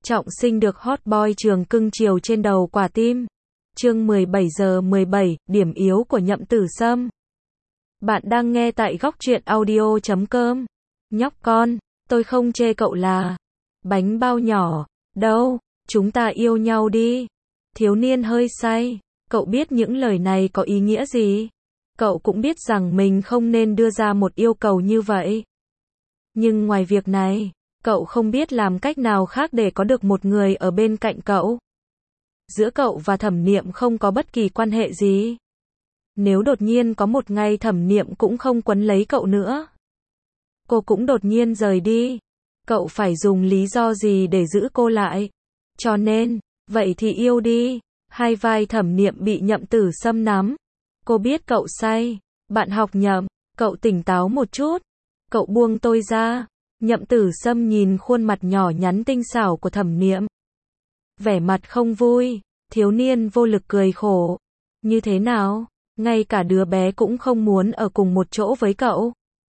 Trọng sinh được hot boy trường cưng chiều trên đầu quả tim. Chương 17 giờ 17, điểm yếu của Nhậm Tử Sâm. Bạn đang nghe tại góc truyện audio.com. Nhóc con, tôi không chê cậu là bánh bao nhỏ, đâu, chúng ta yêu nhau đi. Thiếu niên hơi say, cậu biết những lời này có ý nghĩa gì? Cậu cũng biết rằng mình không nên đưa ra một yêu cầu như vậy. Nhưng ngoài việc này, cậu không biết làm cách nào khác để có được một người ở bên cạnh cậu. Giữa cậu và Thẩm Niệm không có bất kỳ quan hệ gì. Nếu đột nhiên có một ngày Thẩm Niệm cũng không quấn lấy cậu nữa, cô cũng đột nhiên rời đi, cậu phải dùng lý do gì để giữ cô lại? Cho nên, vậy thì yêu đi. Hai vai Thẩm Niệm bị Nhậm Tử Sâm nắm. Cô biết cậu say. Bạn học Nhậm, cậu tỉnh táo một chút. Cậu buông tôi ra. Nhậm Tử Sâm nhìn khuôn mặt nhỏ nhắn tinh xảo của Thẩm Niệm, vẻ mặt không vui. Thiếu niên vô lực cười khổ. Như thế nào? Ngay cả đứa bé cũng không muốn ở cùng một chỗ với cậu.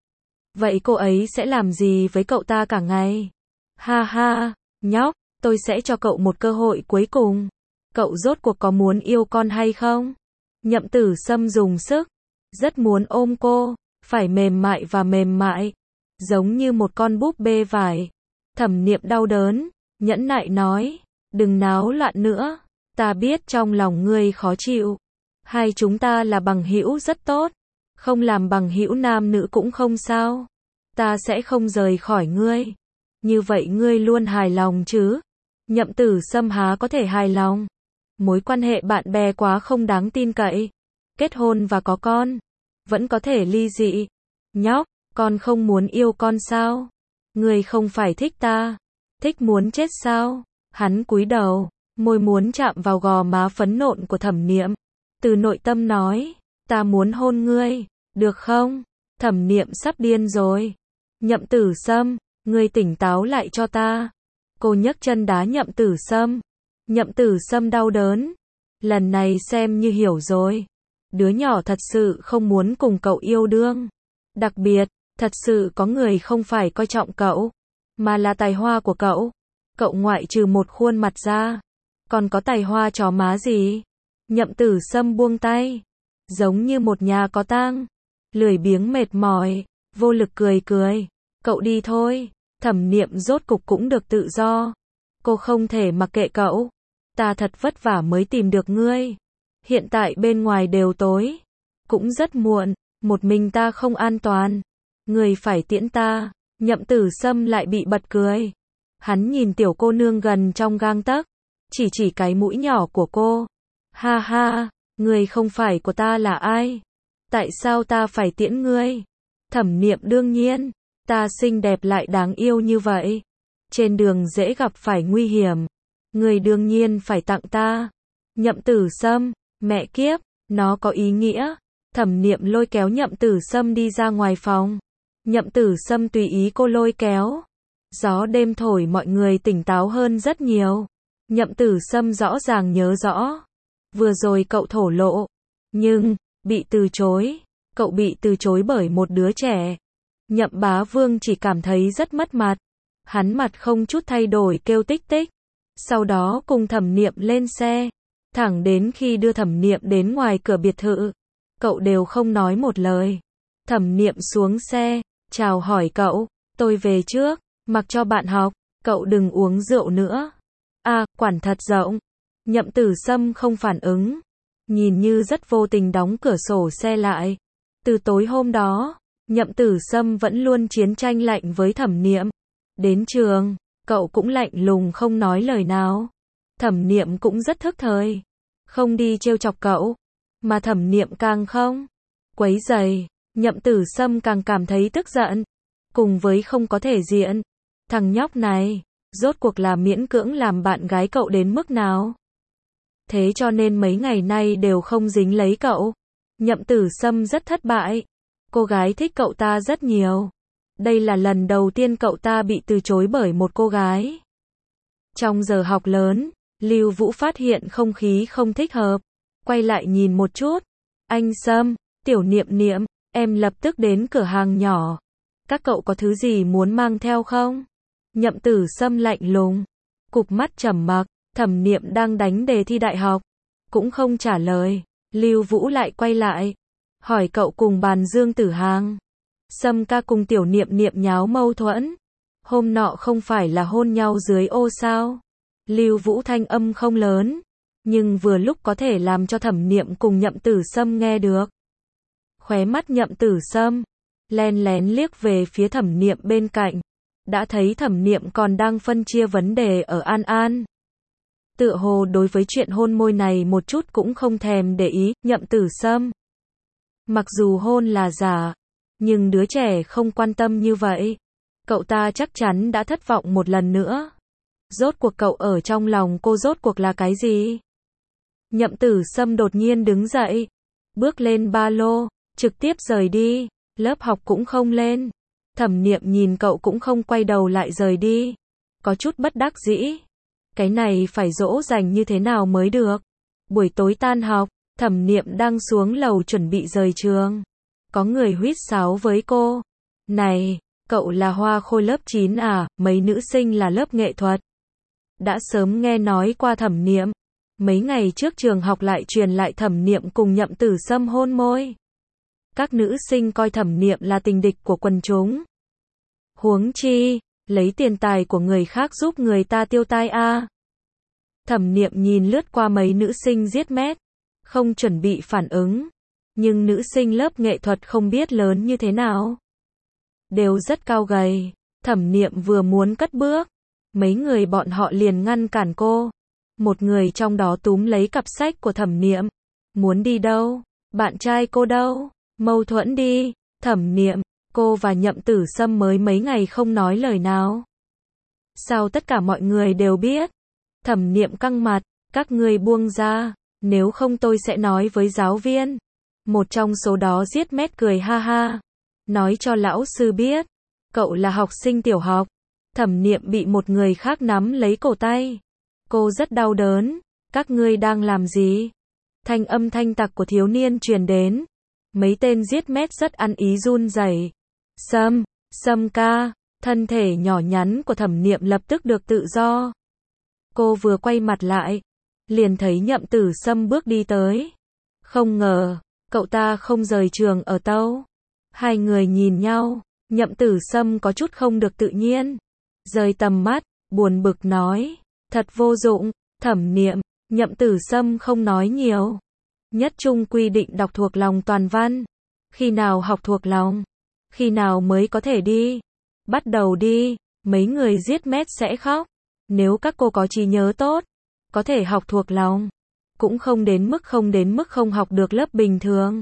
Vậy cô ấy sẽ làm gì với cậu ta cả ngày? Ha ha, nhóc, tôi sẽ cho cậu một cơ hội cuối cùng. Cậu rốt cuộc có muốn yêu con hay không? Nhậm Tử Sâm dùng sức, rất muốn ôm cô, phải mềm mại và mềm mại, giống như một con búp bê vải. Thẩm Niệm đau đớn, nhẫn nại nói, đừng náo loạn nữa, ta biết trong lòng ngươi khó chịu. Hai chúng ta là bằng hữu rất tốt, không làm bằng hữu nam nữ cũng không sao. Ta sẽ không rời khỏi ngươi. Như vậy ngươi luôn hài lòng chứ? Nhậm Tử Sâm há có thể hài lòng? Mối quan hệ bạn bè quá không đáng tin cậy. Kết hôn và có con, vẫn có thể ly dị. Nhóc, con không muốn yêu con sao? Ngươi không phải thích ta, thích muốn chết sao? Hắn cúi đầu, môi muốn chạm vào gò má phấn nộn của Thẩm Niệm. Từ nội tâm nói, ta muốn hôn ngươi, được không? Thẩm Niệm sắp điên rồi. Nhậm Tử Sâm, ngươi tỉnh táo lại cho ta. Cô nhấc chân đá Nhậm Tử Sâm. Nhậm Tử Sâm đau đớn. Lần này xem như hiểu rồi. Đứa nhỏ thật sự không muốn cùng cậu yêu đương. Đặc biệt, thật sự có người không phải coi trọng cậu, mà là tài hoa của cậu. Cậu ngoại trừ một khuôn mặt ra, còn có tài hoa chó má gì? Nhậm Tử Sâm buông tay, giống như một nhà có tang, lười biếng mệt mỏi, vô lực cười cười. Cậu đi thôi, Thẩm Niệm rốt cục cũng được tự do. Cô không thể mặc kệ cậu. Ta thật vất vả mới tìm được ngươi. Hiện tại bên ngoài đều tối, cũng rất muộn, một mình ta không an toàn. Ngươi phải tiễn ta. Nhậm Tử Sâm lại bị bật cười. Hắn nhìn tiểu cô nương gần trong gang tấc, chỉ cái mũi nhỏ của cô. Ha ha, ngươi không phải của ta là ai? Tại sao ta phải tiễn ngươi? Thẩm Niệm đương nhiên, ta xinh đẹp lại đáng yêu như vậy. Trên đường dễ gặp phải nguy hiểm. Ngươi đương nhiên phải tặng ta. Nhậm Tử Sâm, mẹ kiếp, nó có ý nghĩa. Thẩm Niệm lôi kéo Nhậm Tử Sâm đi ra ngoài phòng. Nhậm Tử Sâm tùy ý cô lôi kéo. Gió đêm thổi mọi người tỉnh táo hơn rất nhiều. Nhậm Tử Sâm rõ ràng nhớ rõ. Vừa rồi cậu thổ lộ, nhưng bị từ chối. Cậu bị từ chối bởi một đứa trẻ. Nhậm Bá Vương chỉ cảm thấy rất mất mặt. Hắn mặt không chút thay đổi kêu tích tích. Sau đó cùng Thẩm Niệm lên xe, thẳng đến khi đưa Thẩm Niệm đến ngoài cửa biệt thự. Cậu đều không nói một lời. Thẩm Niệm xuống xe, chào hỏi cậu, tôi về trước, mặc cho bạn học, cậu đừng uống rượu nữa. À, quản thật rộng. Nhậm Tử Sâm không phản ứng, nhìn như rất vô tình đóng cửa sổ xe lại. Từ tối hôm đó, Nhậm Tử Sâm vẫn luôn chiến tranh lạnh với Thẩm Niệm. Đến trường, cậu cũng lạnh lùng không nói lời nào. Thẩm Niệm cũng rất thức thời, không đi trêu chọc cậu, mà Thẩm Niệm càng không quấy rầy. Nhậm Tử Sâm càng cảm thấy tức giận, cùng với không có thể diện. Thằng nhóc này, rốt cuộc là miễn cưỡng làm bạn gái cậu đến mức nào? Thế cho nên mấy ngày nay đều không dính lấy cậu. Nhậm Tử Sâm rất thất bại. Cô gái thích cậu ta rất nhiều. Đây là lần đầu tiên cậu ta bị từ chối bởi một cô gái. Trong giờ học lớn, Lưu Vũ phát hiện không khí không thích hợp. Quay lại nhìn một chút. Anh Sâm, Tiểu Niệm Niệm, em lập tức đến cửa hàng nhỏ. Các cậu có thứ gì muốn mang theo không? Nhậm Tử Sâm lạnh lùng. Cụp mắt trầm mặc, Thẩm Niệm đang đánh đề thi đại học, cũng không trả lời. Lưu Vũ lại quay lại, hỏi cậu cùng bàn Dương Tử Hàng. Sâm ca cùng Tiểu Niệm Niệm nháo mâu thuẫn. Hôm nọ không phải là hôn nhau dưới ô sao? Lưu Vũ thanh âm không lớn, nhưng vừa lúc có thể làm cho Thẩm Niệm cùng Nhậm Tử Sâm nghe được. Khóe mắt Nhậm Tử Sâm len lén liếc về phía Thẩm Niệm bên cạnh, đã thấy Thẩm Niệm còn đang phân chia vấn đề ở An An. Tựa hồ đối với chuyện hôn môi này một chút cũng không thèm để ý. Nhậm Tử Sâm, mặc dù hôn là giả, nhưng đứa trẻ không quan tâm như vậy. Cậu ta chắc chắn đã thất vọng một lần nữa. Rốt cuộc cậu ở trong lòng cô rốt cuộc là cái gì? Nhậm Tử Sâm đột nhiên đứng dậy, bước lên ba lô, trực tiếp rời đi, lớp học cũng không lên. Thẩm Niệm nhìn cậu cũng không quay đầu lại rời đi, có chút bất đắc dĩ. Cái này phải dỗ dành như thế nào mới được? Buổi tối tan học, Thẩm Niệm đang xuống lầu chuẩn bị rời trường. Có người huýt sáo với cô. Này, cậu là Hoa Khôi lớp 9 à? Mấy nữ sinh là lớp nghệ thuật. Đã sớm nghe nói qua Thẩm Niệm. Mấy ngày trước trường học lại truyền lại Thẩm Niệm cùng Nhậm Tử Sâm hôn môi. Các nữ sinh coi Thẩm Niệm là tình địch của quần chúng. Huống chi, lấy tiền tài của người khác giúp người ta tiêu tai a. Thẩm Niệm nhìn lướt qua mấy nữ sinh giết mét, không chuẩn bị phản ứng. Nhưng nữ sinh lớp nghệ thuật không biết lớn như thế nào. Đều rất cao gầy. Thẩm Niệm vừa muốn cất bước, mấy người bọn họ liền ngăn cản cô. Một người trong đó túm lấy cặp sách của Thẩm Niệm. Muốn đi đâu? Bạn trai cô đâu? Mâu thuẫn đi. Thẩm Niệm, cô và Nhậm Tử Sâm mới mấy ngày không nói lời nào. Sao tất cả mọi người đều biết? Thẩm Niệm căng mặt, các ngươi buông ra, nếu không tôi sẽ nói với giáo viên. Một trong số đó giết mét cười ha ha. Nói cho lão sư biết, cậu là học sinh tiểu học. Thẩm Niệm bị một người khác nắm lấy cổ tay. Cô rất đau đớn. Các ngươi đang làm gì? Thanh âm thanh tặc của thiếu niên truyền đến. Mấy tên giết mét rất ăn ý run rẩy. Sâm ca, thân thể nhỏ nhắn của Thẩm Niệm lập tức được tự do. Cô vừa quay mặt lại, liền thấy Nhậm Tử Sâm bước đi tới. Không ngờ, cậu ta không rời trường ở tâu. Hai người nhìn nhau, Nhậm Tử Sâm có chút không được tự nhiên. Rời tầm mắt, buồn bực nói, thật vô dụng. Thẩm Niệm, Nhậm Tử Sâm không nói nhiều. Nhất trung quy định đọc thuộc lòng toàn văn. Khi nào học thuộc lòng? Khi nào mới có thể đi? Bắt đầu đi, mấy người giết mét sẽ khóc. Nếu các cô có trí nhớ tốt, có thể học thuộc lòng. Cũng không đến mức không học được lớp bình thường.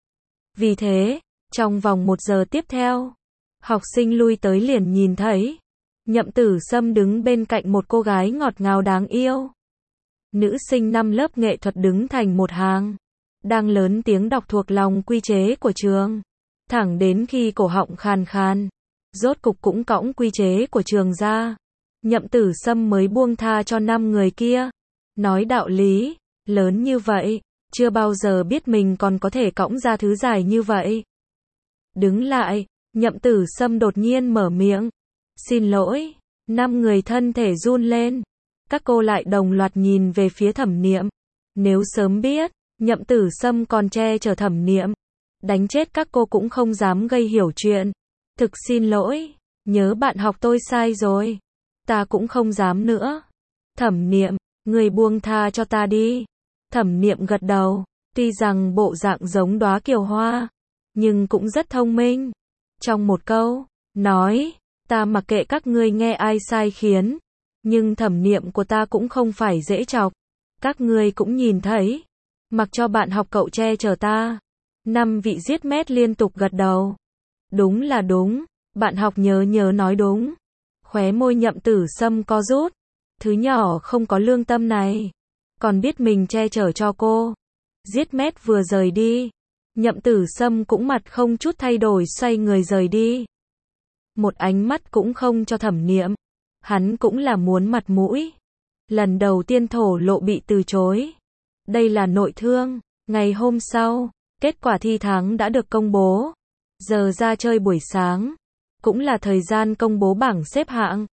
Vì thế, trong vòng 1 giờ tiếp theo, học sinh lui tới liền nhìn thấy Nhậm Tử Sâm đứng bên cạnh một cô gái ngọt ngào đáng yêu. Nữ sinh năm lớp nghệ thuật đứng thành một hàng, đang lớn tiếng đọc thuộc lòng quy chế của trường. Thẳng đến khi cổ họng khàn khàn, rốt cục cũng cõng quy chế của trường ra. Nhậm Tử Sâm mới buông tha cho 5 người kia. Nói đạo lý, lớn như vậy, chưa bao giờ biết mình còn có thể cõng ra thứ dài như vậy. Đứng lại, Nhậm Tử Sâm đột nhiên mở miệng. Xin lỗi. 5 người thân thể run lên. Các cô lại đồng loạt nhìn về phía Thẩm Niệm. Nếu sớm biết, Nhậm Tử Sâm còn che chở Thẩm Niệm, đánh chết các cô cũng không dám gây hiểu chuyện. Thực xin lỗi, nhớ bạn học tôi sai rồi. Ta cũng không dám nữa. Thẩm Niệm, người buông tha cho ta đi. Thẩm Niệm gật đầu, tuy rằng bộ dạng giống đóa kiều hoa, nhưng cũng rất thông minh. Trong một câu, nói, ta mặc kệ các ngươi nghe ai sai khiến, nhưng Thẩm Niệm của ta cũng không phải dễ chọc. Các ngươi cũng nhìn thấy, mặc cho bạn học cậu che chở ta. 5 vị giết mét liên tục gật đầu. Đúng là đúng, bạn học nhớ nói đúng. Khóe môi Nhậm Tử Sâm co rút. Thứ nhỏ không có lương tâm này, còn biết mình che chở cho cô. Giết mét vừa rời đi, Nhậm Tử Sâm cũng mặt không chút thay đổi xoay người rời đi. Một ánh mắt cũng không cho Thẩm Niệm. Hắn cũng là muốn mặt mũi. Lần đầu tiên thổ lộ bị từ chối. Đây là nội thương. Ngày hôm sau, kết quả thi tháng đã được công bố. Giờ ra chơi buổi sáng, cũng là thời gian công bố bảng xếp hạng.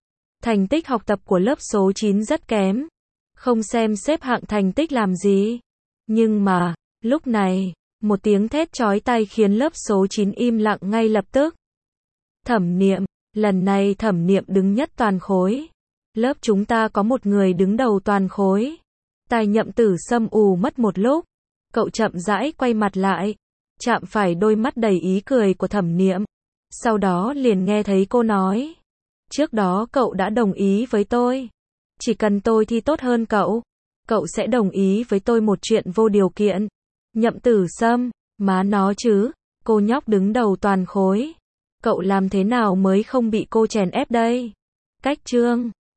Thành tích học tập của lớp số 9 rất kém. Không xem xếp hạng thành tích làm gì. Nhưng mà, lúc này, một tiếng thét chói tai khiến lớp số 9 im lặng ngay lập tức. Thẩm Niệm, lần này Thẩm Niệm đứng nhất toàn khối. Lớp chúng ta có một người đứng đầu toàn khối. Tai Nhậm Tử Sâm ù mất một lúc. Cậu chậm rãi quay mặt lại, chạm phải đôi mắt đầy ý cười của Thẩm Niệm. Sau đó liền nghe thấy cô nói. Trước đó cậu đã đồng ý với tôi. Chỉ cần tôi thi tốt hơn cậu, cậu sẽ đồng ý với tôi một chuyện vô điều kiện. Nhậm Tử Sâm, má nó chứ, cô nhóc đứng đầu toàn khối. Cậu làm thế nào mới không bị cô chèn ép đây? Cách chương